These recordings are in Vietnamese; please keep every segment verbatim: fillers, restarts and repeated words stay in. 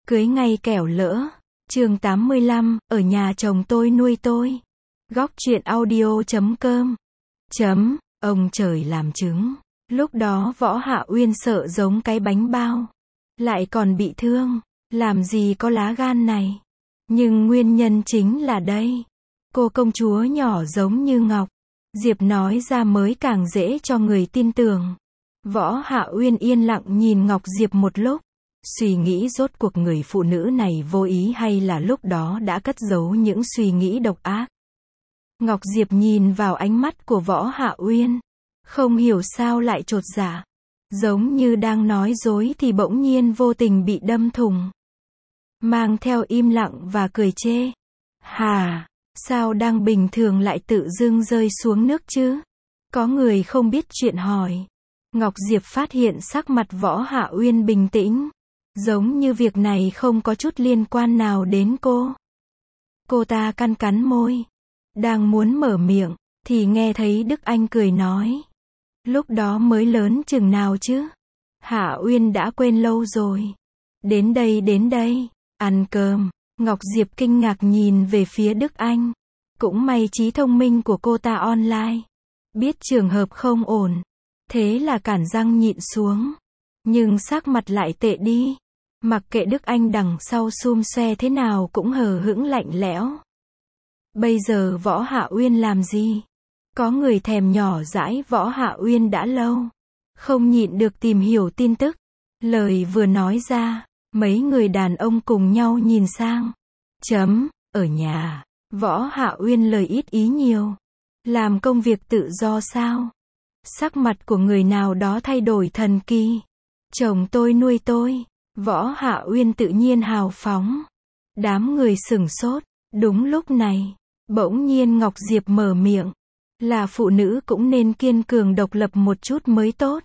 Cưới ngay kẻo lỡ. Chương tám mươi lăm, ở nhà chồng tôi nuôi tôi. Góc truyện audio chấm com. Chấm, ông trời làm chứng. Lúc đó Võ Hạ Uyên sợ giống cái bánh bao. Lại còn bị thương. Làm gì có lá gan này. Nhưng nguyên nhân chính là đây. Cô công chúa nhỏ giống như ngọc. Diệp nói ra mới càng dễ cho người tin tưởng. Võ Hạ Uyên yên lặng nhìn Ngọc Diệp một lúc. Suy nghĩ rốt cuộc người phụ nữ này vô ý hay là lúc đó đã cất giấu những suy nghĩ độc ác. Ngọc Diệp nhìn vào ánh mắt của Võ Hạ Uyên. Không hiểu sao lại chột dạ. Giống như đang nói dối thì bỗng nhiên vô tình bị đâm thủng. Mang theo im lặng và cười chê. Hà, sao đang bình thường lại tự dưng rơi xuống nước chứ? Có người không biết chuyện hỏi. Ngọc Diệp phát hiện sắc mặt Võ Hạ Uyên bình tĩnh. Giống như việc này không có chút liên quan nào đến cô. Cô ta cắn cắn môi. Đang muốn mở miệng, thì nghe thấy Đức Anh cười nói. Lúc đó mới lớn chừng nào chứ? Hạ Uyên đã quên lâu rồi. Đến đây đến đây, ăn cơm. Ngọc Diệp kinh ngạc nhìn về phía Đức Anh. Cũng may trí thông minh của cô ta online. Biết trường hợp không ổn. Thế là cản răng nhịn xuống. Nhưng sắc mặt lại tệ đi. Mặc kệ Đức Anh đằng sau xum xoe thế nào cũng hờ hững lạnh lẽo. Bây giờ Võ Hạ Uyên làm gì? Có người thèm nhỏ dãi Võ Hạ Uyên đã lâu. Không nhịn được tìm hiểu tin tức. Lời vừa nói ra, mấy người đàn ông cùng nhau nhìn sang. Chấm, ở nhà. Võ Hạ Uyên lời ít ý nhiều. Làm công việc tự do sao? Sắc mặt của người nào đó thay đổi thần kỳ. Chồng tôi nuôi tôi. Võ Hạ Uyên tự nhiên hào phóng. Đám người sửng sốt. Đúng lúc này, bỗng nhiên Ngọc Diệp mở miệng. Là phụ nữ cũng nên kiên cường độc lập một chút mới tốt.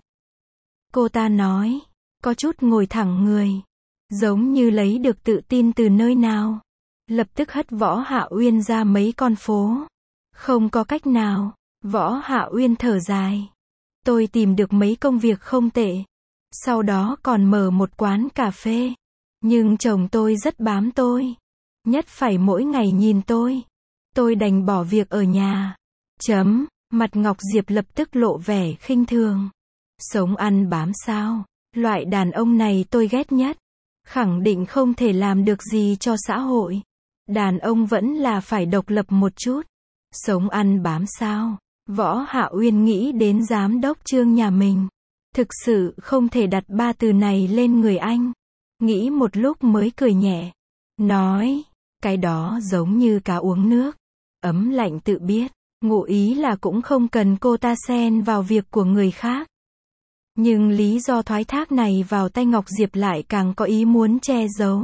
Cô ta nói. Có chút ngồi thẳng người. Giống như lấy được tự tin từ nơi nào. Lập tức hất Võ Hạ Uyên ra mấy con phố. Không có cách nào. Võ Hạ Uyên thở dài. Tôi tìm được mấy công việc không tệ. Sau đó còn mở một quán cà phê. Nhưng chồng tôi rất bám tôi. Nhất phải mỗi ngày nhìn tôi. Tôi đành bỏ việc ở nhà. Chấm, mặt Ngọc Diệp lập tức lộ vẻ khinh thường. Sống ăn bám sao? Loại đàn ông này tôi ghét nhất. Khẳng định không thể làm được gì cho xã hội. Đàn ông vẫn là phải độc lập một chút. Sống ăn bám sao? Võ Hạ Uyên nghĩ đến giám đốc Trương nhà mình. Thực sự không thể đặt ba từ này lên người anh. Nghĩ một lúc mới cười nhẹ. Nói, cái đó giống như cá uống nước. Ấm lạnh tự biết. Ngụ ý là cũng không cần cô ta xen vào việc của người khác. Nhưng lý do thoái thác này vào tay Ngọc Diệp lại càng có ý muốn che giấu.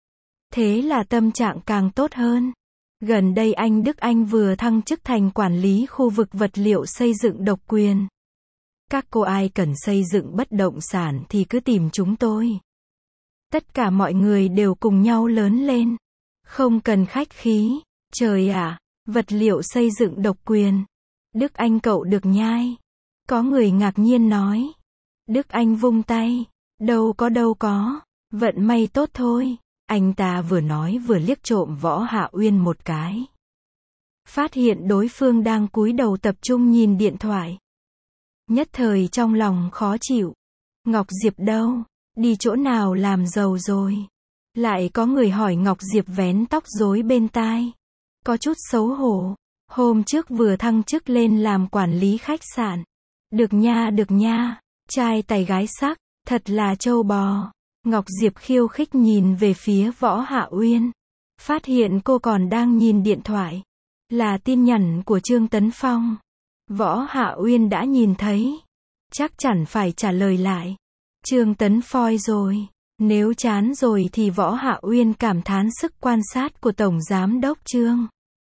Thế là tâm trạng càng tốt hơn. Gần đây anh Đức Anh vừa thăng chức thành quản lý khu vực vật liệu xây dựng độc quyền. Các cô ai cần xây dựng bất động sản thì cứ tìm chúng tôi. Tất cả mọi người đều cùng nhau lớn lên. Không cần khách khí. Trời ạ, vật liệu xây dựng độc quyền. Đức Anh cậu được nhai. Có người ngạc nhiên nói. Đức Anh vung tay. Đâu có đâu có. Vận may tốt thôi. Anh ta vừa nói vừa liếc trộm Võ Hạ Uyên một cái. Phát hiện đối phương đang cúi đầu tập trung nhìn điện thoại. Nhất thời trong lòng khó chịu. Ngọc Diệp đâu? Đi chỗ nào làm giàu rồi? Lại có người hỏi Ngọc Diệp vén tóc rối bên tai. Có chút xấu hổ. Hôm trước vừa thăng chức lên làm quản lý khách sạn. Được nha được nha. Trai tài gái sắc. Thật là trâu bò. Ngọc Diệp khiêu khích nhìn về phía Võ Hạ Uyên. Phát hiện cô còn đang nhìn điện thoại. Là tin nhắn của Trương Tấn Phong. Võ Hạ Uyên đã nhìn thấy. Chắc chắn phải trả lời lại. Trương Tấn Phoi rồi. Nếu chán rồi thì Võ Hạ Uyên cảm thán sức quan sát của Tổng Giám đốc Trương.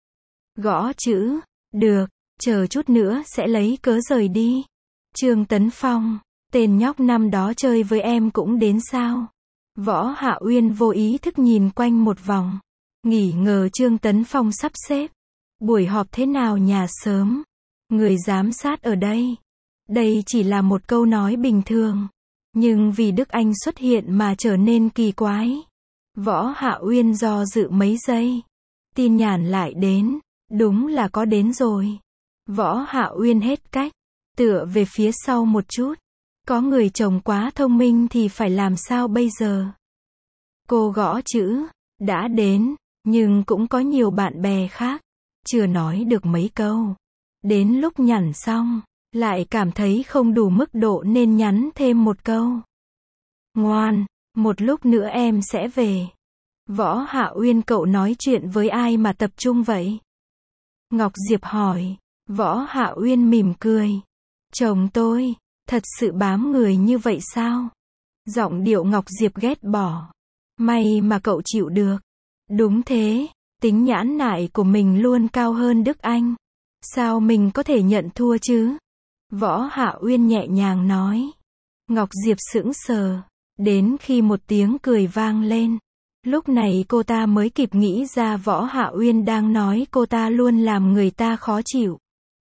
Gõ chữ. Được. Chờ chút nữa sẽ lấy cớ rời đi. Trương Tấn Phong. Tên nhóc năm đó chơi với em cũng đến sao? Võ Hạ Uyên vô ý thức nhìn quanh một vòng. Nghỉ ngờ Trương Tấn Phong sắp xếp. Buổi họp thế nào nhà sớm? Người giám sát ở đây. Đây chỉ là một câu nói bình thường. Nhưng vì Đức Anh xuất hiện mà trở nên kỳ quái. Võ Hạ Uyên do dự mấy giây. Tin nhắn lại đến. Đúng là có đến rồi. Võ Hạ Uyên hết cách. Tựa về phía sau một chút. Có người chồng quá thông minh thì phải làm sao bây giờ? Cô gõ chữ. Đã đến. Nhưng cũng có nhiều bạn bè khác. Chưa nói được mấy câu. Đến lúc nhắn xong. Lại cảm thấy không đủ mức độ nên nhắn thêm một câu. Ngoan. Một lúc nữa em sẽ về. Võ Hạ Uyên, cậu nói chuyện với ai mà tập trung vậy? Ngọc Diệp hỏi. Võ Hạ Uyên mỉm cười. Chồng tôi. Thật sự bám người như vậy sao? Giọng điệu Ngọc Diệp ghét bỏ. May mà cậu chịu được. Đúng thế. Tính nhãn nại của mình luôn cao hơn Đức Anh. Sao mình có thể nhận thua chứ? Võ Hạ Uyên nhẹ nhàng nói. Ngọc Diệp sững sờ. Đến khi một tiếng cười vang lên. Lúc này cô ta mới kịp nghĩ ra Võ Hạ Uyên đang nói cô ta luôn làm người ta khó chịu.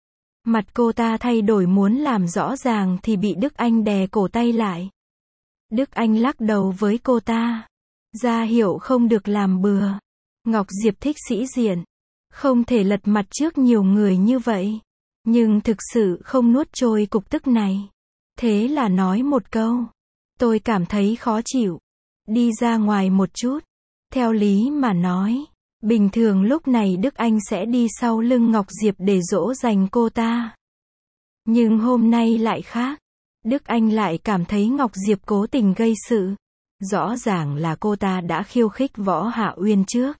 Mặt cô ta thay đổi muốn làm rõ ràng thì bị Đức Anh đè cổ tay lại. Đức Anh lắc đầu với cô ta. Ra hiệu không được làm bừa. Ngọc Diệp thích sĩ diện. Không thể lật mặt trước nhiều người như vậy. Nhưng thực sự không nuốt trôi cục tức này. Thế là nói một câu. Tôi cảm thấy khó chịu. Đi ra ngoài một chút. Theo lý mà nói. Bình thường lúc này Đức Anh sẽ đi sau lưng Ngọc Diệp để dỗ dành cô ta. Nhưng hôm nay lại khác. Đức Anh lại cảm thấy Ngọc Diệp cố tình gây sự. Rõ ràng là cô ta đã khiêu khích Võ Hạ Uyên trước.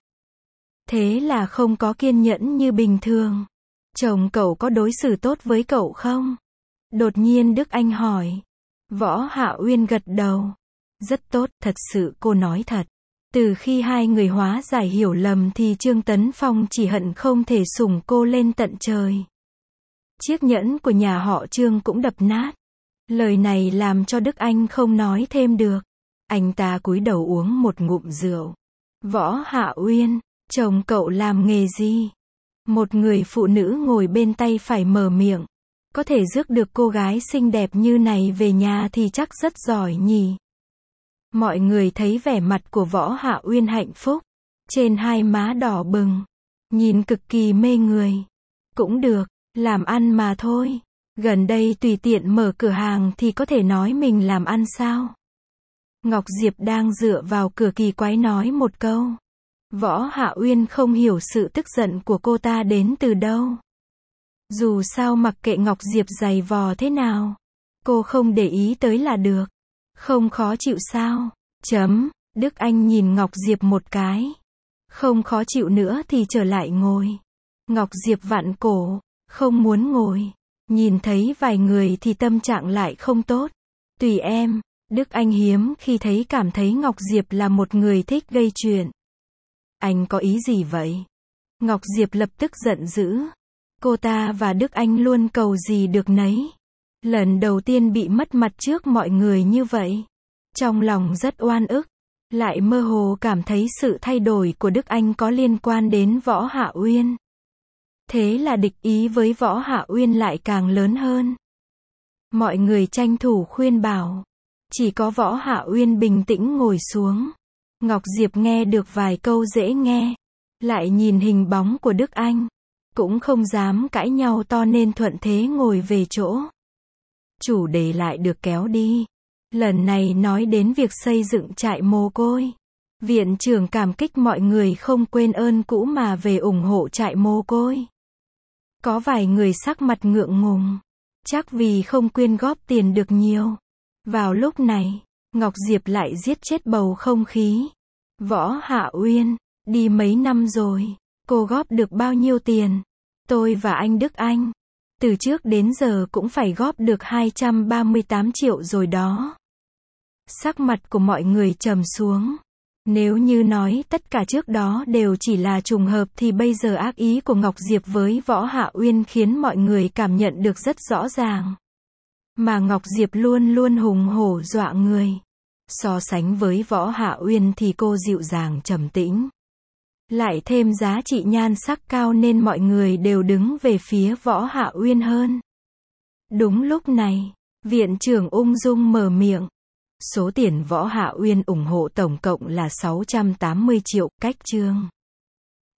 Thế là không có kiên nhẫn như bình thường. Chồng cậu có đối xử tốt với cậu không? Đột nhiên Đức Anh hỏi. Võ Hạ Uyên gật đầu. Rất tốt, thật sự cô nói thật. Từ khi hai người hóa giải hiểu lầm thì Trương Tấn Phong chỉ hận không thể sủng cô lên tận trời. Chiếc nhẫn của nhà họ Trương cũng đập nát. Lời này làm cho Đức Anh không nói thêm được. Anh ta cúi đầu uống một ngụm rượu. Võ Hạ Uyên, chồng cậu làm nghề gì? Một người phụ nữ ngồi bên tay phải mở miệng. Có thể rước được cô gái xinh đẹp như này về nhà thì chắc rất giỏi nhỉ. Mọi người thấy vẻ mặt của Võ Hạ Uyên hạnh phúc. Trên hai má đỏ bừng. Nhìn cực kỳ mê người. Cũng được, làm ăn mà thôi. Gần đây tùy tiện mở cửa hàng thì có thể nói mình làm ăn sao? Ngọc Diệp đang dựa vào cửa kỳ quái nói một câu. Võ Hạ Uyên không hiểu sự tức giận của cô ta đến từ đâu. Dù sao mặc kệ Ngọc Diệp giày vò thế nào. Cô không để ý tới là được. Không khó chịu sao? Chấm. Đức Anh nhìn Ngọc Diệp một cái. Không khó chịu nữa thì trở lại ngồi. Ngọc Diệp vặn cổ. Không muốn ngồi. Nhìn thấy vài người thì tâm trạng lại không tốt. Tùy em. Đức Anh hiếm khi thấy cảm thấy Ngọc Diệp là một người thích gây chuyện. Anh có ý gì vậy? Ngọc Diệp lập tức giận dữ. Cô ta và Đức Anh luôn cầu gì được nấy. Lần đầu tiên bị mất mặt trước mọi người như vậy. Trong lòng rất oan ức. Lại mơ hồ cảm thấy sự thay đổi của Đức Anh có liên quan đến Võ Hạ Uyên. Thế là địch ý với Võ Hạ Uyên lại càng lớn hơn. Mọi người tranh thủ khuyên bảo. Chỉ có Võ Hạ Uyên bình tĩnh ngồi xuống. Ngọc Diệp nghe được vài câu dễ nghe. Lại nhìn hình bóng của Đức Anh. Cũng không dám cãi nhau to nên thuận thế ngồi về chỗ. Chủ đề lại được kéo đi. Lần này nói đến việc xây dựng trại mồ côi. Viện trưởng cảm kích mọi người không quên ơn cũ mà về ủng hộ trại mồ côi. Có vài người sắc mặt ngượng ngùng. Chắc vì không quyên góp tiền được nhiều. Vào lúc này, Ngọc Diệp lại giết chết bầu không khí. Võ Hạ Uyên, đi mấy năm rồi, cô góp được bao nhiêu tiền? Tôi và anh Đức Anh, từ trước đến giờ cũng phải góp được hai trăm ba mươi tám triệu rồi đó. Sắc mặt của mọi người trầm xuống. Nếu như nói tất cả trước đó đều chỉ là trùng hợp thì bây giờ ác ý của Ngọc Diệp với Võ Hạ Uyên khiến mọi người cảm nhận được rất rõ ràng. Mà Ngọc Diệp luôn luôn hùng hổ dọa người. So sánh với Võ Hạ Uyên thì cô dịu dàng trầm tĩnh. Lại thêm giá trị nhan sắc cao nên mọi người đều đứng về phía Võ Hạ Uyên hơn. Đúng lúc này, viện trưởng ung dung mở miệng. Số tiền Võ Hạ Uyên ủng hộ tổng cộng là sáu trăm tám mươi triệu, cách chương.